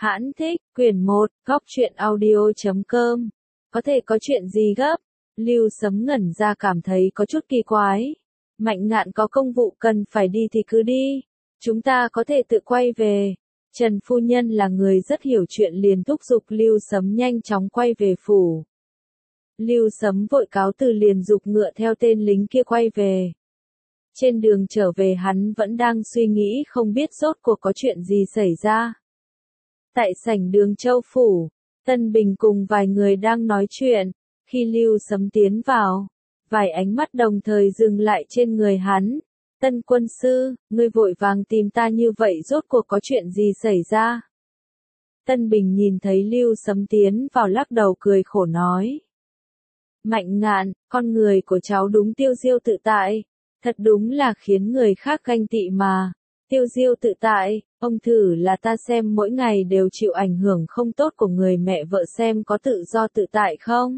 Hãn thích, quyển 1, góc truyện audio.com. Có thể có chuyện gì gấp? Lưu Sấm ngẩn ra cảm thấy có chút kỳ quái. Mạnh Ngạn có công vụ cần phải đi thì cứ đi. Chúng ta có thể tự quay về. Trần phu nhân là người rất hiểu chuyện liền thúc giục Lưu Sấm nhanh chóng quay về phủ. Lưu Sấm vội cáo từ liền giục ngựa theo tên lính kia quay về. Trên đường trở về hắn vẫn đang suy nghĩ không biết rốt cuộc có chuyện gì xảy ra. Tại sảnh Đường Châu phủ, Tân Bình cùng vài người đang nói chuyện, khi Lưu Sấm tiến vào, vài ánh mắt đồng thời dừng lại trên người hắn. Tân quân sư, ngươi vội vàng tìm ta như vậy rốt cuộc có chuyện gì xảy ra? Tân Bình nhìn thấy Lưu Sấm tiến vào lắc đầu cười khổ nói. Mạnh Ngạn, con người của cháu đúng tiêu diêu tự tại, thật đúng là khiến người khác ganh tị mà. Tiêu diêu tự tại, ông thử là ta xem mỗi ngày đều chịu ảnh hưởng không tốt của người mẹ vợ xem có tự do tự tại không?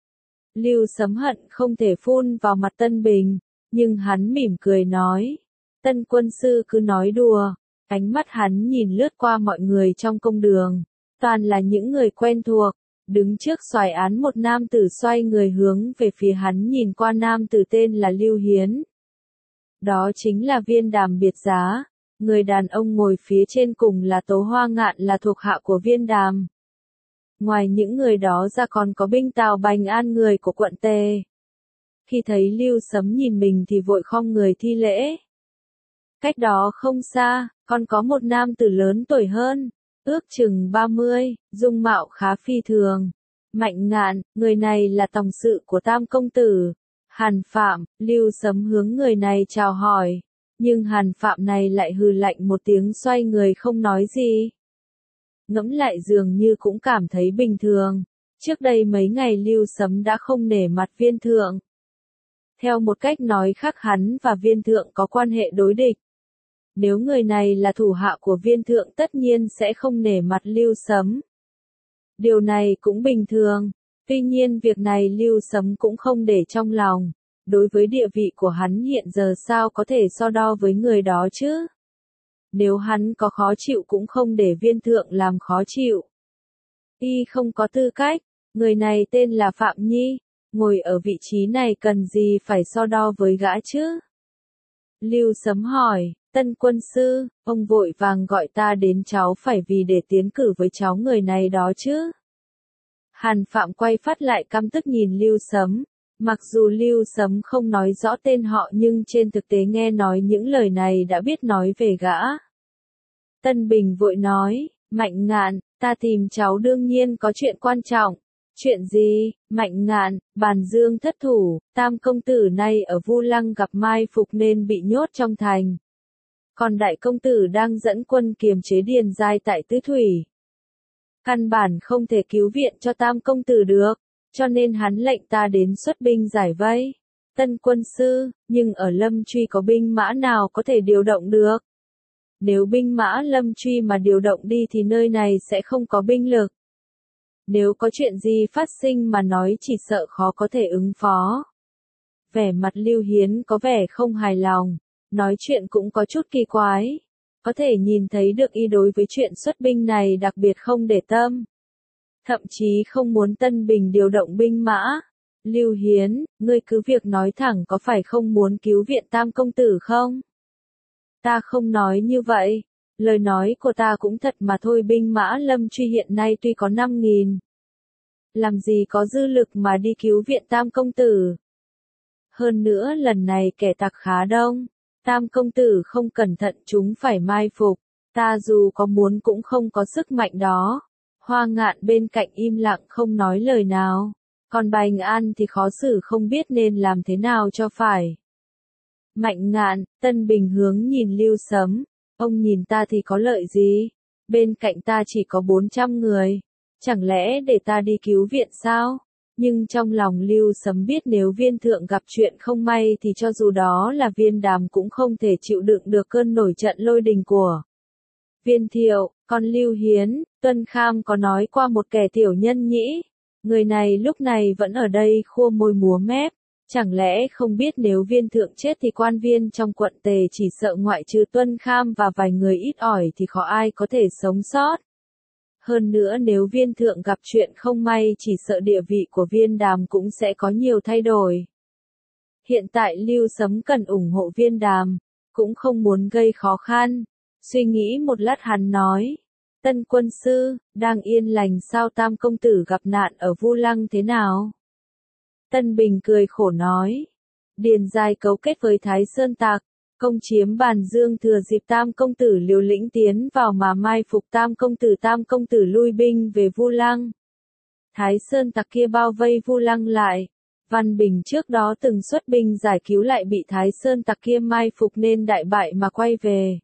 Lưu Sấm hận không thể phun vào mặt Tân Bình, nhưng hắn mỉm cười nói. Tân quân sư cứ nói đùa, ánh mắt hắn nhìn lướt qua mọi người trong công đường, toàn là những người quen thuộc. Đứng trước xoài án một nam tử xoay người hướng về phía hắn nhìn qua nam tử tên là Lưu Hiến. Đó chính là Viên Đàm biệt giá. Người đàn ông ngồi phía trên cùng là Tố Hoa Ngạn là thuộc hạ của Viên Đàm. Ngoài những người đó ra còn có binh Tào Bành An người của quận Tề. Khi thấy Lưu Sấm nhìn mình thì vội khom người thi lễ. Cách đó không xa, còn có một nam tử lớn tuổi hơn, ước chừng 30, dung mạo khá phi thường. Mạnh Ngạn, người này là tòng sự của Tam công tử. Hàn Phạm, Lưu Sấm hướng người này chào hỏi. Nhưng Hàn Phạm này lại hừ lạnh một tiếng xoay người không nói gì. Ngẫm lại dường như cũng cảm thấy bình thường. Trước đây mấy ngày Lưu Sấm đã không nể mặt Viên Thượng. Theo một cách nói khác hắn và Viên Thượng có quan hệ đối địch. Nếu người này là thủ hạ của Viên Thượng tất nhiên sẽ không nể mặt Lưu Sấm. Điều này cũng bình thường. Tuy nhiên việc này Lưu Sấm cũng không để trong lòng. Đối với địa vị của hắn hiện giờ sao có thể so đo với người đó chứ? Nếu hắn có khó chịu cũng không để Viên Thượng làm khó chịu. Y không có tư cách, người này tên là Phạm Nhi, ngồi ở vị trí này cần gì phải so đo với gã chứ? Lưu Sấm hỏi, Tân quân sư, ông vội vàng gọi ta đến cháu phải vì để tiến cử với cháu người này đó chứ? Hàn Phạm quay phát lại căm tức nhìn Lưu Sấm. Mặc dù Lưu Sấm không nói rõ tên họ nhưng trên thực tế nghe nói những lời này đã biết nói về gã. Tân Bình vội nói, Mạnh Ngạn, ta tìm cháu đương nhiên có chuyện quan trọng. Chuyện gì? Mạnh Ngạn, Bàn Dương thất thủ, Tam công tử nay ở Vu Lăng gặp mai phục nên bị nhốt trong thành. Còn đại công tử đang dẫn quân kiềm chế Điền Giai tại Tứ Thủy. Căn bản không thể cứu viện cho Tam công tử được. Cho nên hắn lệnh ta đến xuất binh giải vây. Tân quân sư, nhưng ở Lâm Truy có binh mã nào có thể điều động được? Nếu binh mã Lâm Truy mà điều động đi thì nơi này sẽ không có binh lực. Nếu có chuyện gì phát sinh mà nói chỉ sợ khó có thể ứng phó. Vẻ mặt Lưu Hiến có vẻ không hài lòng, nói chuyện cũng có chút kỳ quái. Có thể nhìn thấy được y đối với chuyện xuất binh này đặc biệt không để tâm. Thậm chí không muốn Tân Bình điều động binh mã. Lưu Hiến, ngươi cứ việc nói thẳng có phải không muốn cứu viện Tam công tử không? Ta không nói như vậy. Lời nói của ta cũng thật mà thôi, binh mã Lâm Truy hiện nay tuy có 5.000. Làm gì có dư lực mà đi cứu viện Tam công tử. Hơn nữa lần này kẻ tặc khá đông. Tam công tử không cẩn thận chúng phải mai phục. Ta dù có muốn cũng không có sức mạnh đó. Hoa Ngạn bên cạnh im lặng không nói lời nào. Còn Bành An thì khó xử không biết nên làm thế nào cho phải. Mạnh Ngạn, Tân Bình hướng nhìn Lưu Sấm. Ông nhìn ta thì có lợi gì? Bên cạnh ta chỉ có 400 người. Chẳng lẽ để ta đi cứu viện sao? Nhưng trong lòng Lưu Sấm biết nếu Viên Thượng gặp chuyện không may thì cho dù đó là Viên Đàm cũng không thể chịu đựng được cơn nổi trận lôi đình của Viên Thiệu. Còn Lưu Hiến, Tuân Kham có nói qua một kẻ tiểu nhân nhĩ. Người này lúc này vẫn ở đây khua môi múa mép. Chẳng lẽ không biết nếu Viên Thượng chết thì quan viên trong quận Tề chỉ sợ ngoại trừ Tuân Kham và vài người ít ỏi thì khó ai có thể sống sót. Hơn nữa nếu viên thượng gặp chuyện không may chỉ sợ địa vị của viên đàm cũng sẽ có nhiều thay đổi. Hiện tại Lưu Sấm cần ủng hộ viên đàm, cũng không muốn gây khó khăn. Suy nghĩ một lát hắn nói. Tân quân sư, đang yên lành sao Tam công tử gặp nạn ở Vu Lăng thế nào? Tân Bình cười khổ nói. Điền Giai cấu kết với Thái Sơn Tặc, công chiếm Bàn Dương thừa dịp Tam công tử liều lĩnh tiến vào mà mai phục Tam công tử lui binh về Vu Lăng. Thái Sơn Tặc kia bao vây Vu Lăng lại. Văn Bình trước đó từng xuất binh giải cứu lại bị Thái Sơn Tặc kia mai phục nên đại bại mà quay về.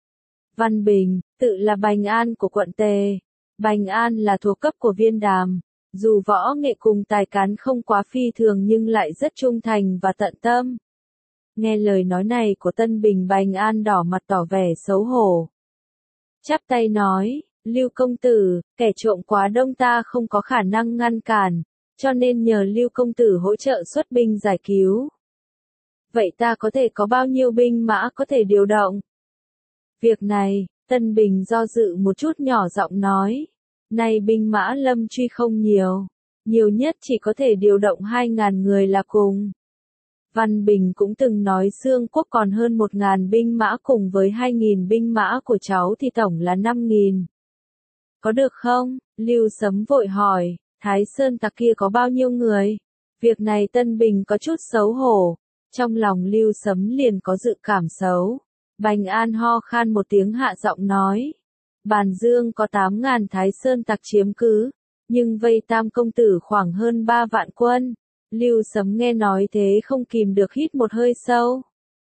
Văn Bình, tự là Bành An của quận Tề. Bành An là thuộc cấp của viên đàm. Dù võ nghệ cùng tài cán không quá phi thường nhưng lại rất trung thành và tận tâm. Nghe lời nói này của Tân Bình, Bành An đỏ mặt tỏ vẻ xấu hổ. Chắp tay nói, Lưu công tử, kẻ trộm quá đông ta không có khả năng ngăn cản, cho nên nhờ Lưu công tử hỗ trợ xuất binh giải cứu. Vậy ta có thể có bao nhiêu binh mã có thể điều động? Việc này, Tân Bình do dự một chút nhỏ giọng nói. Nay binh mã Lâm Truy không nhiều. Nhiều nhất chỉ có thể điều động 2.000 người là cùng. Văn Bình cũng từng nói Xương Quốc còn hơn 1.000 binh mã cùng với 2.000 binh mã của cháu thì tổng là 5.000. Có được không? Lưu Sấm vội hỏi, Thái Sơn Tặc kia có bao nhiêu người? Việc này Tân Bình có chút xấu hổ. Trong lòng Lưu Sấm liền có dự cảm xấu. Bành An ho khan một tiếng hạ giọng nói. Bàn Dương có 8.000 Thái Sơn Tặc chiếm cứ, nhưng vây Tam công tử khoảng hơn 3 vạn quân. Lưu Sấm nghe nói thế không kìm được hít một hơi sâu.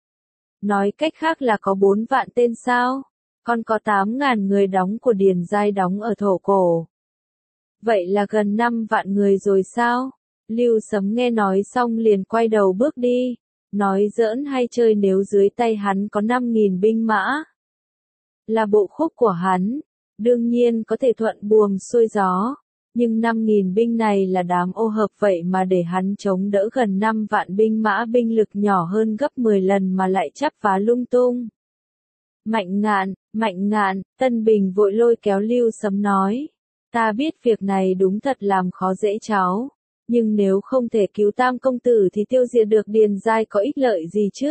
Nói cách khác là có 4 vạn tên sao? Còn có 8.000 người đóng của Điền Giai đóng ở Thổ Cổ. Vậy là gần 5 vạn người rồi sao? Lưu Sấm nghe nói xong liền quay đầu bước đi. Nói giỡn hay chơi nếu dưới tay hắn có 5.000 binh mã. Là bộ khúc của hắn, đương nhiên có thể thuận buồm xuôi gió. Nhưng 5.000 binh này là đám ô hợp vậy mà để hắn chống đỡ gần 5 vạn binh mã binh lực nhỏ hơn gấp 10 lần mà lại chắp vá lung tung. Mạnh ngạn, Tân Bình vội lôi kéo Lưu Sấm nói. Ta biết việc này đúng thật làm khó dễ cháu. Nhưng nếu không thể cứu Tam công tử thì tiêu diệt được Điền Giai có ích lợi gì chứ?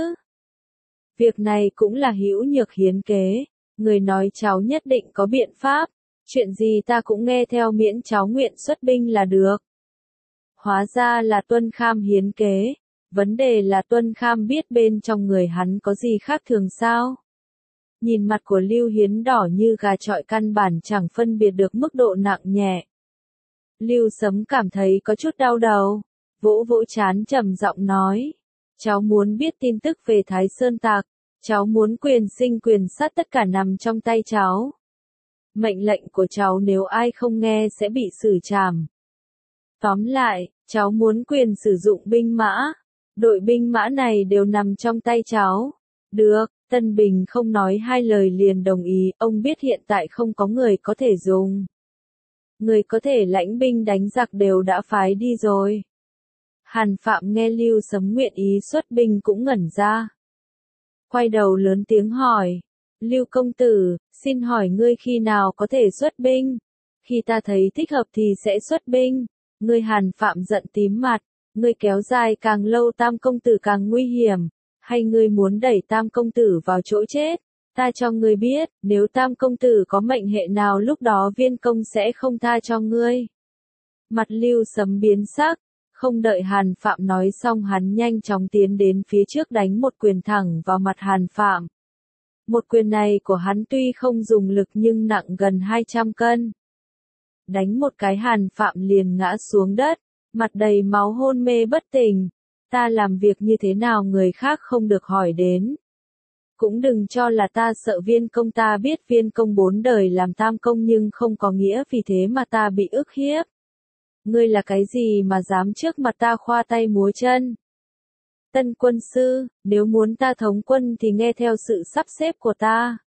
Việc này cũng là hữu nhược hiến kế. Người nói cháu nhất định có biện pháp. Chuyện gì ta cũng nghe theo miễn cháu nguyện xuất binh là được. Hóa ra là Tuân Kham hiến kế. Vấn đề là Tuân Kham biết bên trong người hắn có gì khác thường sao? Nhìn mặt của Lưu Hiến đỏ như gà chọi căn bản chẳng phân biệt được mức độ nặng nhẹ. Lưu Sấm cảm thấy có chút đau đầu. Vỗ vỗ trán trầm giọng nói. Cháu muốn biết tin tức về Thái Sơn Tặc. Cháu muốn quyền sinh quyền sát tất cả nằm trong tay cháu. Mệnh lệnh của cháu nếu ai không nghe sẽ bị xử trảm. Tóm lại, cháu muốn quyền sử dụng binh mã. Đội binh mã này đều nằm trong tay cháu. Được, Tân Bình không nói hai lời liền đồng ý, ông biết hiện tại không có người có thể dùng. Người có thể lãnh binh đánh giặc đều đã phái đi rồi. Hàn Phạm nghe Lưu Sấm nguyện ý xuất binh cũng ngẩn ra. Quay đầu lớn tiếng hỏi. Lưu công tử, xin hỏi ngươi khi nào có thể xuất binh? Khi ta thấy thích hợp thì sẽ xuất binh. Ngươi Hàn Phạm giận tím mặt. Ngươi kéo dài càng lâu Tam công tử càng nguy hiểm. Hay ngươi muốn đẩy Tam công tử vào chỗ chết? Ta cho ngươi biết, nếu Tam công tử có mệnh hệ nào lúc đó viên công sẽ không tha cho ngươi. Mặt Lưu Sấm biến sắc. Không đợi Hàn Phạm nói xong hắn nhanh chóng tiến đến phía trước đánh một quyền thẳng vào mặt Hàn Phạm. Một quyền này của hắn tuy không dùng lực nhưng nặng gần 200 cân. Đánh một cái Hàn Phạm liền ngã xuống đất, mặt đầy máu hôn mê bất tỉnh. Ta làm việc như thế nào người khác không được hỏi đến. Cũng đừng cho là ta sợ viên công, ta biết viên công 4 đời làm tam công nhưng không có nghĩa vì thế mà ta bị ức hiếp. Ngươi là cái gì mà dám trước mặt ta khoa tay múa chân? Tân quân sư, nếu muốn ta thống quân thì nghe theo sự sắp xếp của ta.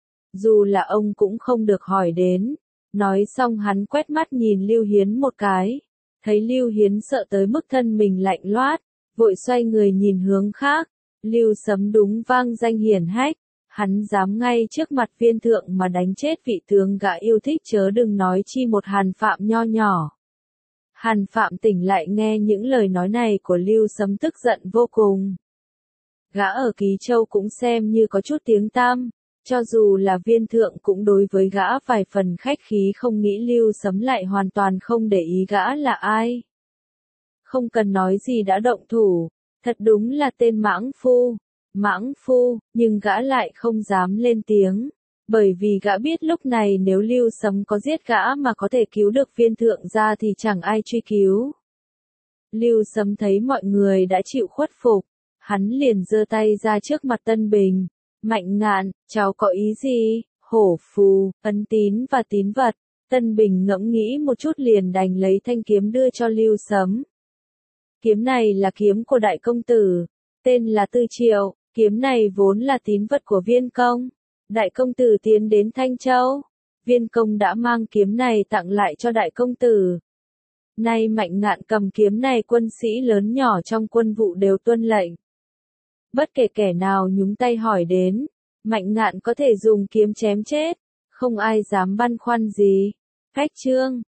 Dù là ông cũng không được hỏi đến. Nói xong hắn quét mắt nhìn Lưu Hiến một cái. Thấy Lưu Hiến sợ tới mức thân mình lạnh loát, vội xoay người nhìn hướng khác. Lưu Sấm đúng vang danh hiển hách. Hắn dám ngay trước mặt viên thượng mà đánh chết vị tướng gã yêu thích, chớ đừng nói chi một Hàn Phạm nho nhỏ. Hàn Phạm tỉnh lại nghe những lời nói này của Lưu Sấm tức giận vô cùng. Gã ở Ký Châu cũng xem như có chút tiếng tăm, cho dù là viên thượng cũng đối với gã vài phần khách khí, không nghĩ Lưu Sấm lại hoàn toàn không để ý gã là ai. Không cần nói gì đã động thủ, thật đúng là tên mãng phu. Mãng phu, nhưng gã lại không dám lên tiếng, bởi vì gã biết lúc này nếu Lưu Sấm có giết gã mà có thể cứu được viên thượng ra thì chẳng ai truy cứu. Lưu Sấm thấy mọi người đã chịu khuất phục, hắn liền giơ tay ra trước mặt Tân Bình. Mạnh Ngạn, cháu có ý gì? Hổ phù, ấn tín và tín vật. Tân Bình ngẫm nghĩ một chút liền đành lấy thanh kiếm đưa cho Lưu Sấm. Kiếm này là kiếm của đại công tử, tên là Tư Triệu. Kiếm này vốn là tín vật của Viên Công. Đại công tử tiến đến Thanh Châu, Viên Công đã mang kiếm này tặng lại cho đại công tử. Nay Mạnh Ngạn cầm kiếm này, quân sĩ lớn nhỏ trong quân vụ đều tuân lệnh. Bất kể kẻ nào nhúng tay hỏi đến, Mạnh Ngạn có thể dùng kiếm chém chết, không ai dám băn khoăn gì. Phách chương